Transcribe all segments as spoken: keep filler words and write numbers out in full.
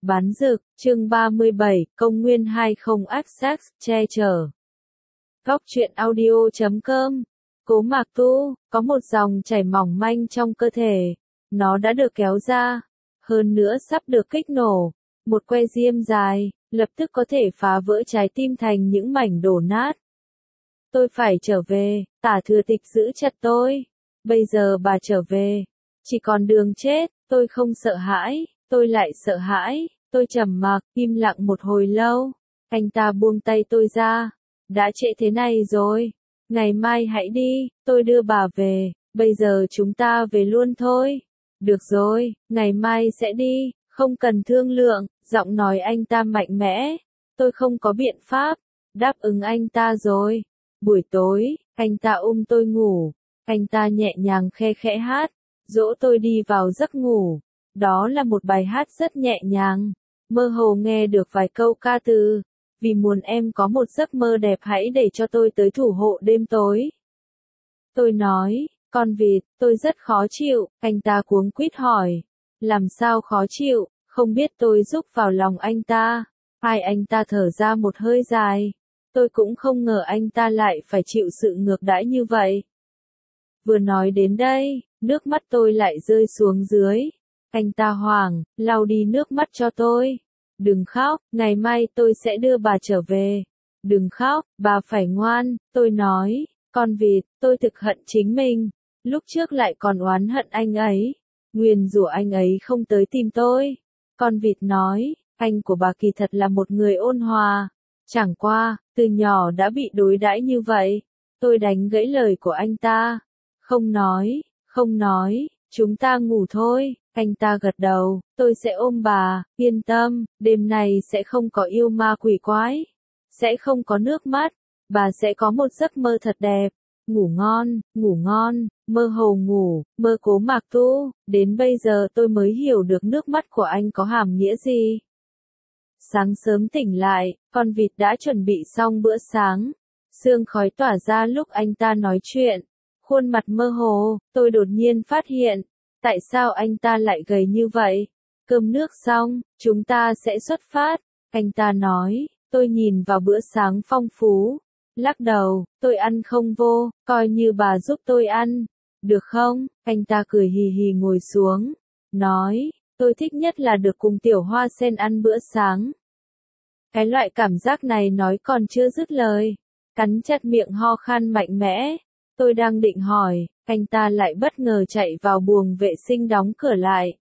Bán dược, chương ba mươi bảy, công nguyên hai không Access, che chở. Góc truyện audio chấm com. Cố Mạc Tu, có một dòng chảy mỏng manh trong cơ thể. Nó đã được kéo ra. Hơn nữa sắp được kích nổ. Một que diêm dài, lập tức có thể phá vỡ trái tim thành những mảnh đổ nát. Tôi phải trở về, Tả Thừa Tịch giữ chặt tôi. Bây giờ bà trở về. Chỉ còn đường chết, tôi không sợ hãi, tôi lại sợ hãi. Tôi trầm mặc, im lặng một hồi lâu. Anh ta buông tay tôi ra. Đã trễ thế này rồi. Ngày mai hãy đi, tôi đưa bà về. Bây giờ chúng ta về luôn thôi. Được rồi, ngày mai sẽ đi, không cần thương lượng. Giọng nói anh ta mạnh mẽ. Tôi không có biện pháp. Đáp ứng anh ta rồi. Buổi tối, anh ta ôm tôi ngủ. Anh ta nhẹ nhàng khe khẽ hát. Dỗ tôi đi vào giấc ngủ. Đó là một bài hát rất nhẹ nhàng. Mơ hồ nghe được vài câu ca từ. Vì muốn em có một giấc mơ đẹp hãy để cho tôi tới thủ hộ đêm tối. Tôi nói, con vịt, tôi rất khó chịu. Anh ta cuống quýt hỏi. Làm sao khó chịu, không biết tôi rúc vào lòng anh ta. Hai anh ta thở ra một hơi dài. Tôi cũng không ngờ anh ta lại phải chịu sự ngược đãi như vậy. Vừa nói đến đây, nước mắt tôi lại rơi xuống dưới. Anh ta hoảng, lau đi nước mắt cho tôi. Đừng khóc, ngày mai tôi sẽ đưa bà trở về. Đừng khóc, bà phải ngoan, tôi nói. Con vịt, tôi thực hận chính mình. Lúc trước lại còn oán hận anh ấy. Nguyền rủa anh ấy không tới tìm tôi. Con vịt nói, anh của bà kỳ thật là một người ôn hòa. Chẳng qua, từ nhỏ đã bị đối đãi như vậy. Tôi đánh gãy lời của anh ta. Không nói, không nói, chúng ta ngủ thôi. Anh ta gật đầu, tôi sẽ ôm bà, yên tâm, đêm này sẽ không có yêu ma quỷ quái. Sẽ không có nước mắt, bà sẽ có một giấc mơ thật đẹp. Ngủ ngon, ngủ ngon, mơ hồ ngủ, mơ Cố Mạc Tu. Đến bây giờ tôi mới hiểu được nước mắt của anh có hàm nghĩa gì. Sáng sớm tỉnh lại, con vịt đã chuẩn bị xong bữa sáng. Sương khói tỏa ra lúc anh ta nói chuyện. Khuôn mặt mơ hồ, tôi đột nhiên phát hiện. Tại sao anh ta lại gầy như vậy? Cơm nước xong, chúng ta sẽ xuất phát. Anh ta nói, tôi nhìn vào bữa sáng phong phú. Lắc đầu, tôi ăn không vô, coi như bà giúp tôi ăn. Được không? Anh ta cười hì hì ngồi xuống. Nói, tôi thích nhất là được cùng Tiểu Hoa Sen ăn bữa sáng. Cái loại cảm giác này nói còn chưa dứt lời. Cắn chặt miệng ho khan mạnh mẽ. Tôi đang định hỏi, anh ta lại bất ngờ chạy vào buồng vệ sinh đóng cửa lại.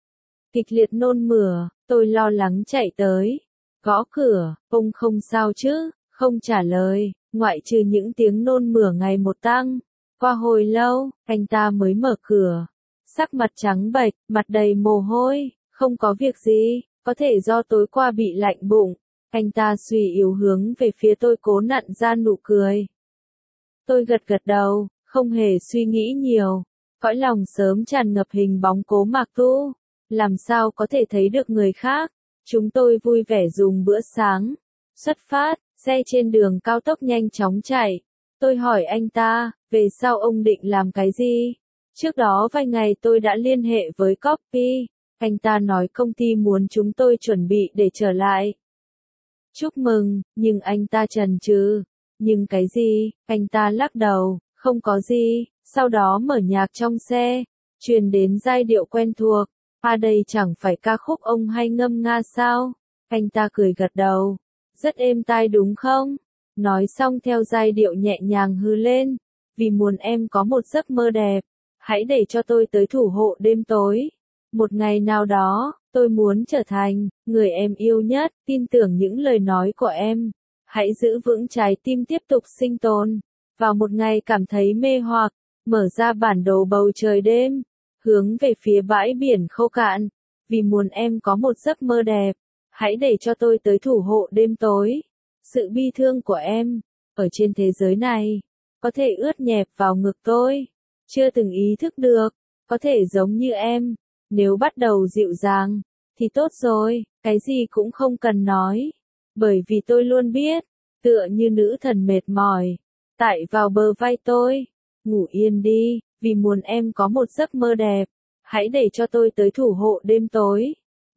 Kịch liệt nôn mửa, tôi lo lắng chạy tới. Gõ cửa, ông không sao chứ, không trả lời, ngoại trừ những tiếng nôn mửa ngày một tăng. Qua hồi lâu, anh ta mới mở cửa. Sắc mặt trắng bệch, mặt đầy mồ hôi, không có việc gì, có thể do tối qua bị lạnh bụng. Anh ta suy yếu hướng về phía tôi cố nặn ra nụ cười. Tôi gật gật đầu, không hề suy nghĩ nhiều. Cõi lòng sớm tràn ngập hình bóng Cố Mạc Tu. Làm sao có thể thấy được người khác. Chúng tôi vui vẻ dùng bữa sáng. Xuất phát, xe trên đường cao tốc nhanh chóng chạy. Tôi hỏi anh ta, về sau ông định làm cái gì? Trước đó vài ngày tôi đã liên hệ với Copy. Anh ta nói công ty muốn chúng tôi chuẩn bị để trở lại. Chúc mừng, nhưng anh ta chần chừ. Nhưng cái gì? Anh ta lắc đầu, không có gì. Sau đó mở nhạc trong xe, truyền đến giai điệu quen thuộc. À đây chẳng phải ca khúc ông hay ngâm nga sao? Anh ta cười gật đầu. Rất êm tai đúng không? Nói xong theo giai điệu nhẹ nhàng hừ lên. Vì muốn em có một giấc mơ đẹp, hãy để cho tôi tới thủ hộ đêm tối. Một ngày nào đó, tôi muốn trở thành người em yêu nhất, tin tưởng những lời nói của em. Hãy giữ vững trái tim tiếp tục sinh tồn. Vào một ngày cảm thấy mê hoặc, mở ra bản đồ bầu trời đêm, hướng về phía bãi biển khô cạn. Vì muốn em có một giấc mơ đẹp, hãy để cho tôi tới thủ hộ đêm tối. Sự bi thương của em, ở trên thế giới này, có thể ướt nhẹp vào ngực tôi. Chưa từng ý thức được, có thể giống như em, nếu bắt đầu dịu dàng, thì tốt rồi, cái gì cũng không cần nói. Bởi vì tôi luôn biết, tựa như nữ thần mệt mỏi, tại vào bờ vai tôi. Ngủ yên đi, vì muốn em có một giấc mơ đẹp. Hãy để cho tôi tới thủ hộ đêm tối.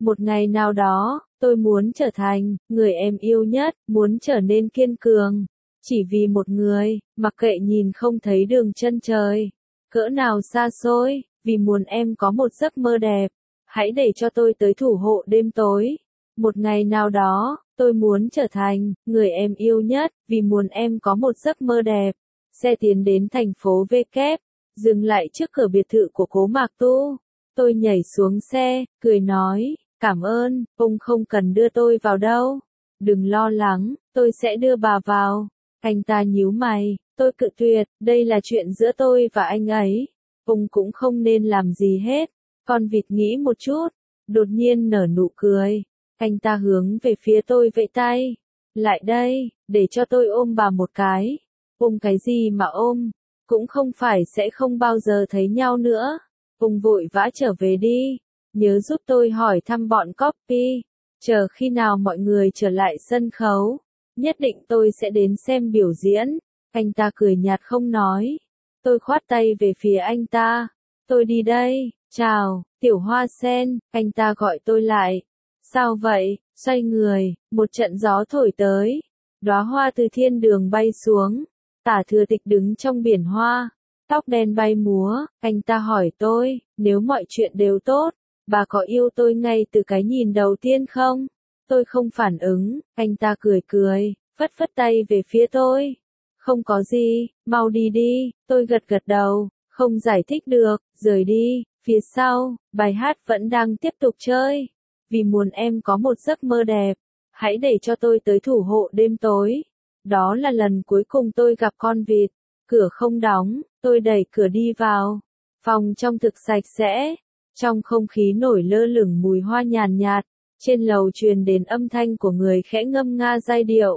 Một ngày nào đó, tôi muốn trở thành người em yêu nhất, muốn trở nên kiên cường. Chỉ vì một người, mặc kệ nhìn không thấy đường chân trời. Cỡ nào xa xôi, vì muốn em có một giấc mơ đẹp. Hãy để cho tôi tới thủ hộ đêm tối. Một ngày nào đó, tôi muốn trở thành người em yêu nhất, vì muốn em có một giấc mơ đẹp. Xe tiến đến thành phố V kép, dừng lại trước cửa biệt thự của Cố Mạc Tu. Tôi nhảy xuống xe, cười nói, cảm ơn, ông không cần đưa tôi vào đâu. Đừng lo lắng, tôi sẽ đưa bà vào. Anh ta nhíu mày, tôi cự tuyệt, đây là chuyện giữa tôi và anh ấy. Ông cũng không nên làm gì hết. Con vịt nghĩ một chút, đột nhiên nở nụ cười. Anh ta hướng về phía tôi vẫy tay. Lại đây, để cho tôi ôm bà một cái. Ôm cái gì mà ôm? Cũng không phải sẽ không bao giờ thấy nhau nữa. Ông vội vã trở về đi. Nhớ giúp tôi hỏi thăm bọn copy. Chờ khi nào mọi người trở lại sân khấu. Nhất định tôi sẽ đến xem biểu diễn. Anh ta cười nhạt không nói. Tôi khoát tay về phía anh ta. Tôi đi đây, chào, tiểu hoa sen, anh ta gọi tôi lại. Sao vậy? Xoay người, một trận gió thổi tới. Đóa hoa từ thiên đường bay xuống. Tả Thừa Tịch đứng trong biển hoa. Tóc đen bay múa, anh ta hỏi tôi, nếu mọi chuyện đều tốt, bà có yêu tôi ngay từ cái nhìn đầu tiên không? Tôi không phản ứng, anh ta cười cười, phất phất tay về phía tôi. Không có gì, mau đi đi, tôi gật gật đầu, không giải thích được, rời đi. Phía sau, bài hát vẫn đang tiếp tục chơi. Vì muốn em có một giấc mơ đẹp, hãy để cho tôi tới thủ hộ đêm tối. Đó là lần cuối cùng tôi gặp con vịt. Cửa không đóng, tôi đẩy cửa đi vào. Phòng trong thực sạch sẽ. Trong không khí nổi lơ lửng mùi hoa nhàn nhạt. Trên lầu truyền đến âm thanh của người khẽ ngâm nga giai điệu.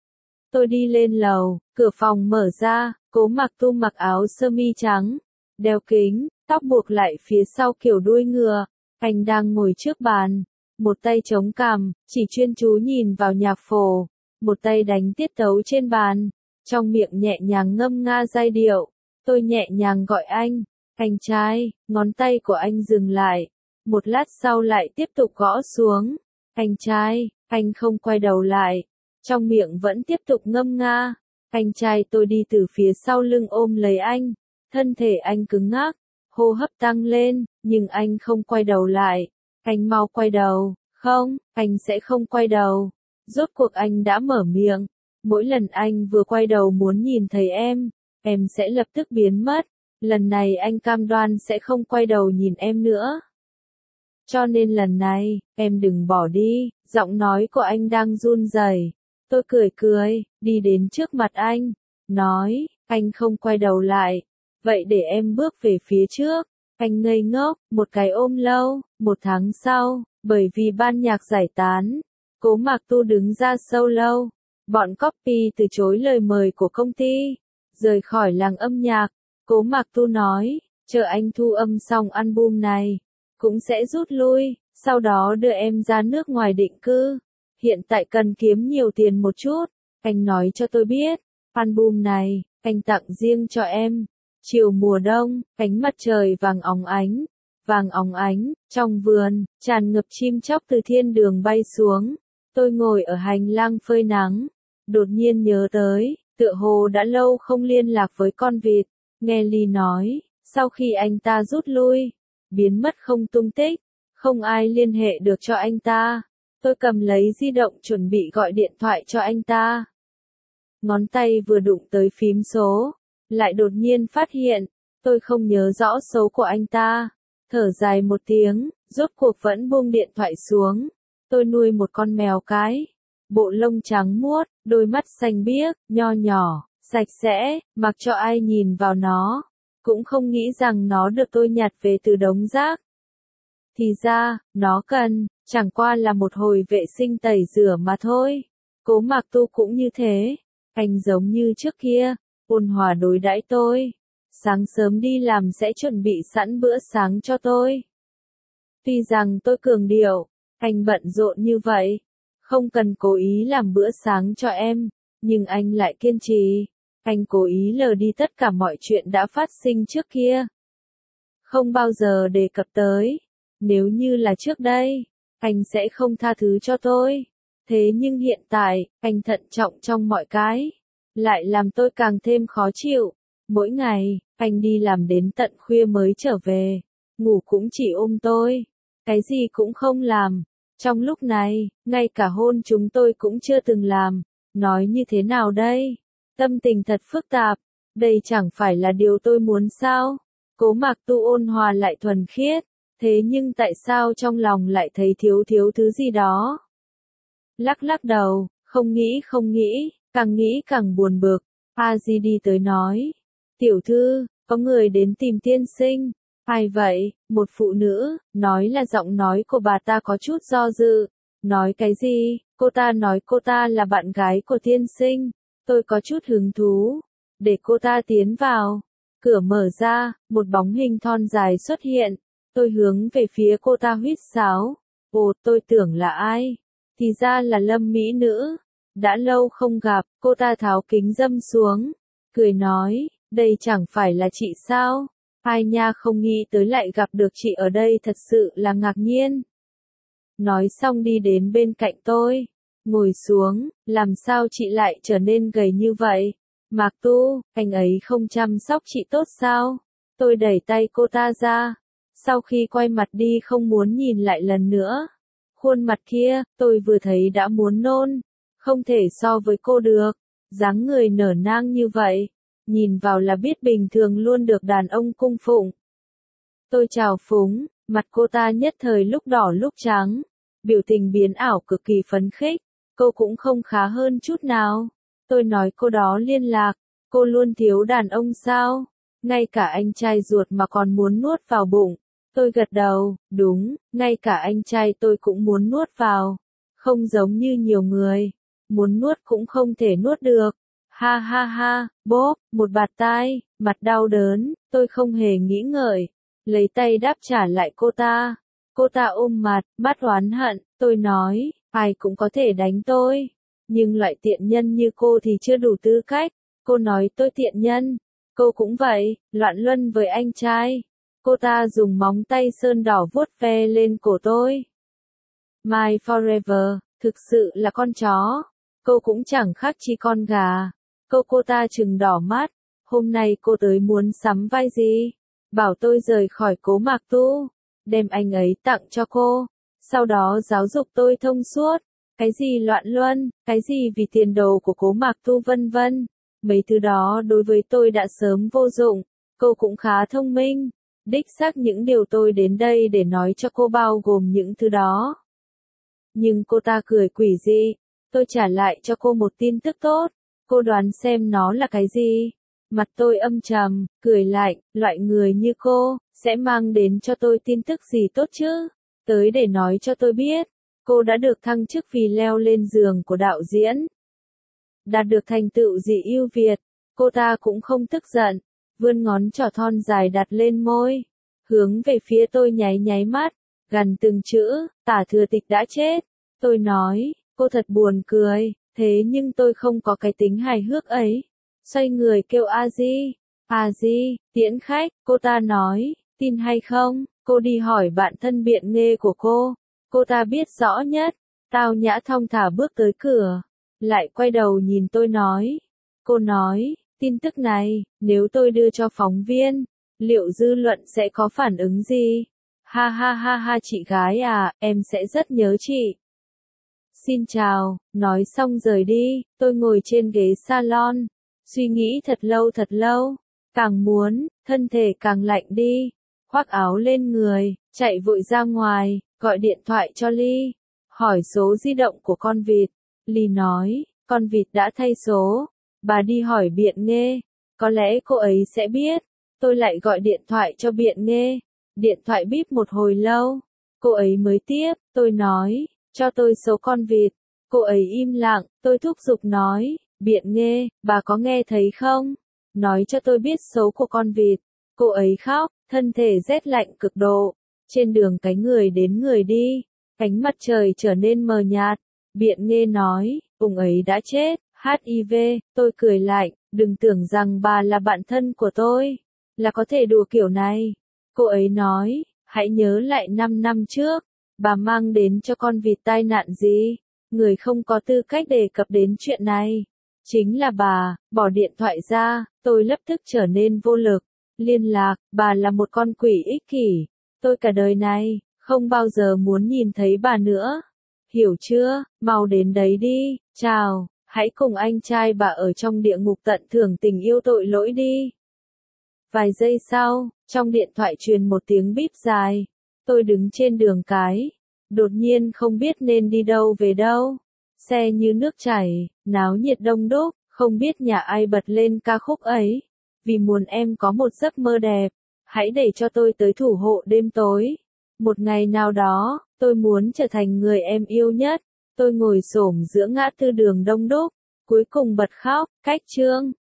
Tôi đi lên lầu, cửa phòng mở ra, Cố Mạc Tu mặc áo sơ mi trắng, đeo kính, tóc buộc lại phía sau kiểu đuôi ngựa. Anh đang ngồi trước bàn, một tay chống cằm, chỉ chuyên chú nhìn vào nhạc phổ, một tay đánh tiết tấu trên bàn, trong miệng nhẹ nhàng ngâm nga giai điệu. Tôi nhẹ nhàng gọi anh, anh trai, ngón tay của anh dừng lại, một lát sau lại tiếp tục gõ xuống. Anh trai, anh không quay đầu lại, trong miệng vẫn tiếp tục ngâm nga. Anh trai, tôi đi từ phía sau lưng ôm lấy anh, thân thể anh cứng ngắc, hô hấp tăng lên, nhưng anh không quay đầu lại. Anh mau quay đầu, không, anh sẽ không quay đầu. Rốt cuộc anh đã mở miệng, mỗi lần anh vừa quay đầu muốn nhìn thấy em, em sẽ lập tức biến mất. Lần này anh cam đoan sẽ không quay đầu nhìn em nữa. Cho nên lần này, em đừng bỏ đi. Giọng nói của anh đang run rẩy. Tôi cười cười, đi đến trước mặt anh, nói, anh không quay đầu lại. Vậy để em bước về phía trước. Anh ngây ngốc, một cái ôm lâu. Một tháng sau, bởi vì ban nhạc giải tán, Cố Mạc Tu đứng ra solo. Bọn copy từ chối lời mời của công ty, rời khỏi làng âm nhạc. Cố Mạc Tu nói, chờ anh thu âm xong album này, cũng sẽ rút lui, sau đó đưa em ra nước ngoài định cư. Hiện tại cần kiếm nhiều tiền một chút. Anh nói cho tôi biết, album này, anh tặng riêng cho em. Chiều mùa đông, ánh mặt trời vàng óng ánh, vàng óng ánh, trong vườn, tràn ngập chim chóc từ thiên đường bay xuống. Tôi ngồi ở hành lang phơi nắng, đột nhiên nhớ tới, tựa hồ đã lâu không liên lạc với con vịt. Nghe Ly nói, sau khi anh ta rút lui, biến mất không tung tích, không ai liên hệ được cho anh ta. Tôi cầm lấy di động chuẩn bị gọi điện thoại cho anh ta. Ngón tay vừa đụng tới phím số, lại đột nhiên phát hiện, tôi không nhớ rõ số của anh ta. Thở dài một tiếng, rốt cuộc vẫn buông điện thoại xuống. Tôi nuôi một con mèo cái, bộ lông trắng muốt, đôi mắt xanh biếc, nho nhỏ, sạch sẽ, mặc cho ai nhìn vào nó, cũng không nghĩ rằng nó được tôi nhặt về từ đống rác. Thì ra, nó cần, chẳng qua là một hồi vệ sinh tẩy rửa mà thôi. Cố Mạc Tu cũng như thế, anh giống như trước kia, ôn hòa đối đãi tôi. Sáng sớm đi làm sẽ chuẩn bị sẵn bữa sáng cho tôi. Tuy rằng tôi cường điệu, anh bận rộn như vậy, không cần cố ý làm bữa sáng cho em, nhưng anh lại kiên trì. Anh cố ý lờ đi tất cả mọi chuyện đã phát sinh trước kia. Không bao giờ đề cập tới. Nếu như là trước đây, anh sẽ không tha thứ cho tôi. Thế nhưng hiện tại, anh thận trọng trong mọi cái, lại làm tôi càng thêm khó chịu. Mỗi ngày, anh đi làm đến tận khuya mới trở về, ngủ cũng chỉ ôm tôi, cái gì cũng không làm. Trong lúc này, ngay cả hôn chúng tôi cũng chưa từng làm. Nói như thế nào đây? Tâm tình thật phức tạp. Đây chẳng phải là điều tôi muốn sao? Cố Mạc Tu ôn hòa lại thuần khiết. Thế nhưng tại sao trong lòng lại thấy thiếu thiếu thứ gì đó? Lắc lắc đầu, không nghĩ không nghĩ, càng nghĩ càng buồn bực. A Di đi tới nói. Tiểu thư, có người đến tìm tiên sinh. Ai vậy? Một phụ nữ, nói là giọng nói của bà ta có chút do dự. Nói cái gì? Cô ta nói cô ta là bạn gái của tiên sinh. Tôi có chút hứng thú. Để cô ta tiến vào. Cửa mở ra, một bóng hình thon dài xuất hiện. Tôi hướng về phía cô ta huýt sáo. Ồ, tôi tưởng là ai? Thì ra là Lâm mỹ nữ. Đã lâu không gặp, cô ta tháo kính dâm xuống. Cười nói, đây chẳng phải là chị sao? Ai nha, không nghĩ tới lại gặp được chị ở đây, thật sự là ngạc nhiên. Nói xong đi đến bên cạnh tôi. Ngồi xuống, làm sao chị lại trở nên gầy như vậy? Mạc Tu, anh ấy không chăm sóc chị tốt sao? Tôi đẩy tay cô ta ra. Sau khi quay mặt đi không muốn nhìn lại lần nữa. Khuôn mặt kia, tôi vừa thấy đã muốn nôn. Không thể so với cô được. Dáng người nở nang như vậy. Nhìn vào là biết bình thường luôn được đàn ông cung phụng. Tôi chào phúng, mặt cô ta nhất thời lúc đỏ lúc trắng. Biểu tình biến ảo cực kỳ phấn khích. Cô cũng không khá hơn chút nào. Tôi nói cô đó liên lạc. Cô luôn thiếu đàn ông sao? Ngay cả anh trai ruột mà còn muốn nuốt vào bụng. Tôi gật đầu, đúng, ngay cả anh trai tôi cũng muốn nuốt vào. Không giống như nhiều người. Muốn nuốt cũng không thể nuốt được. Ha ha ha, bốp, một bạt tai, mặt đau đớn, tôi không hề nghĩ ngợi. Lấy tay đáp trả lại cô ta. Cô ta ôm mặt, mắt oán hận, tôi nói, ai cũng có thể đánh tôi. Nhưng loại tiện nhân như cô thì chưa đủ tư cách. Cô nói tôi tiện nhân. Cô cũng vậy, loạn luân với anh trai. Cô ta dùng móng tay sơn đỏ vuốt ve lên cổ tôi. My Forever, thực sự là con chó. Cô cũng chẳng khác chi con gà. Cô cô ta trừng đỏ mắt. Hôm nay cô tới muốn sắm vai gì? Bảo tôi rời khỏi Cố Mạc Tu. Đem anh ấy tặng cho cô. Sau đó giáo dục tôi thông suốt. Cái gì loạn luân, cái gì vì tiền đồ của Cố Mạc Tu vân vân. Mấy thứ đó đối với tôi đã sớm vô dụng. Cô cũng khá thông minh. Đích xác những điều tôi đến đây để nói cho cô bao gồm những thứ đó. Nhưng cô ta cười quỷ dị. Tôi trả lại cho cô một tin tức tốt. Cô đoán xem nó là cái gì? Mặt tôi âm trầm, cười lạnh, loại người như cô, sẽ mang đến cho tôi tin tức gì tốt chứ? Tới để nói cho tôi biết. Cô đã được thăng chức vì leo lên giường của đạo diễn. Đạt được thành tựu gì ưu việt. Cô ta cũng không tức giận. Vươn ngón trỏ thon dài đặt lên môi. Hướng về phía tôi nháy nháy mắt. Gần từng chữ, Tả Thừa Tịch đã chết. Tôi nói, cô thật buồn cười. Thế nhưng tôi không có cái tính hài hước ấy. Xoay người kêu A Di. A Di, tiễn khách, cô ta nói, tin hay không, cô đi hỏi bạn thân Biện Nghê của cô. Cô ta biết rõ nhất. Tao nhã thong thả bước tới cửa. Lại quay đầu nhìn tôi nói. Cô nói, tin tức này, nếu tôi đưa cho phóng viên, liệu dư luận sẽ có phản ứng gì? Ha ha ha ha, chị gái à, em sẽ rất nhớ chị. Xin chào, nói xong rời đi, tôi ngồi trên ghế salon. Suy nghĩ thật lâu thật lâu. Càng muốn, thân thể càng lạnh đi. Khoác áo lên người, chạy vội ra ngoài, gọi điện thoại cho Ly. Hỏi số di động của con vịt. Ly nói, con vịt đã thay số. Bà đi hỏi Biện Nghê. Có lẽ cô ấy sẽ biết. Tôi lại gọi điện thoại cho Biện Nghê. Điện thoại bíp một hồi lâu. Cô ấy mới tiếp, tôi nói, cho tôi số con vịt. Cô ấy im lặng, tôi thúc giục nói, Biện Nghê, bà có nghe thấy không? Nói cho tôi biết số của con vịt. Cô ấy khóc, thân thể rét lạnh cực độ. Trên đường cái người đến người đi. Ánh mặt trời trở nên mờ nhạt. Biện Nghê nói, ông ấy đã chết, hát i vê, tôi cười lạnh, đừng tưởng rằng bà là bạn thân của tôi, là có thể đùa kiểu này. Cô ấy nói, hãy nhớ lại năm năm trước, Bà mang đến cho con vịt tai nạn gì? Người không có tư cách đề cập đến chuyện này. Chính là bà, bỏ điện thoại ra, tôi lập tức trở nên vô lực. Liên lạc, bà là một con quỷ ích kỷ. Tôi cả đời này, không bao giờ muốn nhìn thấy bà nữa. Hiểu chưa, mau đến đấy đi, chào, hãy cùng anh trai bà ở trong địa ngục tận thưởng tình yêu tội lỗi đi. Vài giây sau, trong điện thoại truyền một tiếng bíp dài. Tôi đứng trên đường cái, đột nhiên không biết nên đi đâu về đâu. Xe như nước chảy, náo nhiệt đông đúc, không biết nhà ai bật lên ca khúc ấy. Vì muốn em có một giấc mơ đẹp, hãy để cho tôi tới thủ hộ đêm tối. Một ngày nào đó, tôi muốn trở thành người em yêu nhất. Tôi ngồi xổm giữa ngã tư đường đông đúc, cuối cùng bật khóc, cách chương.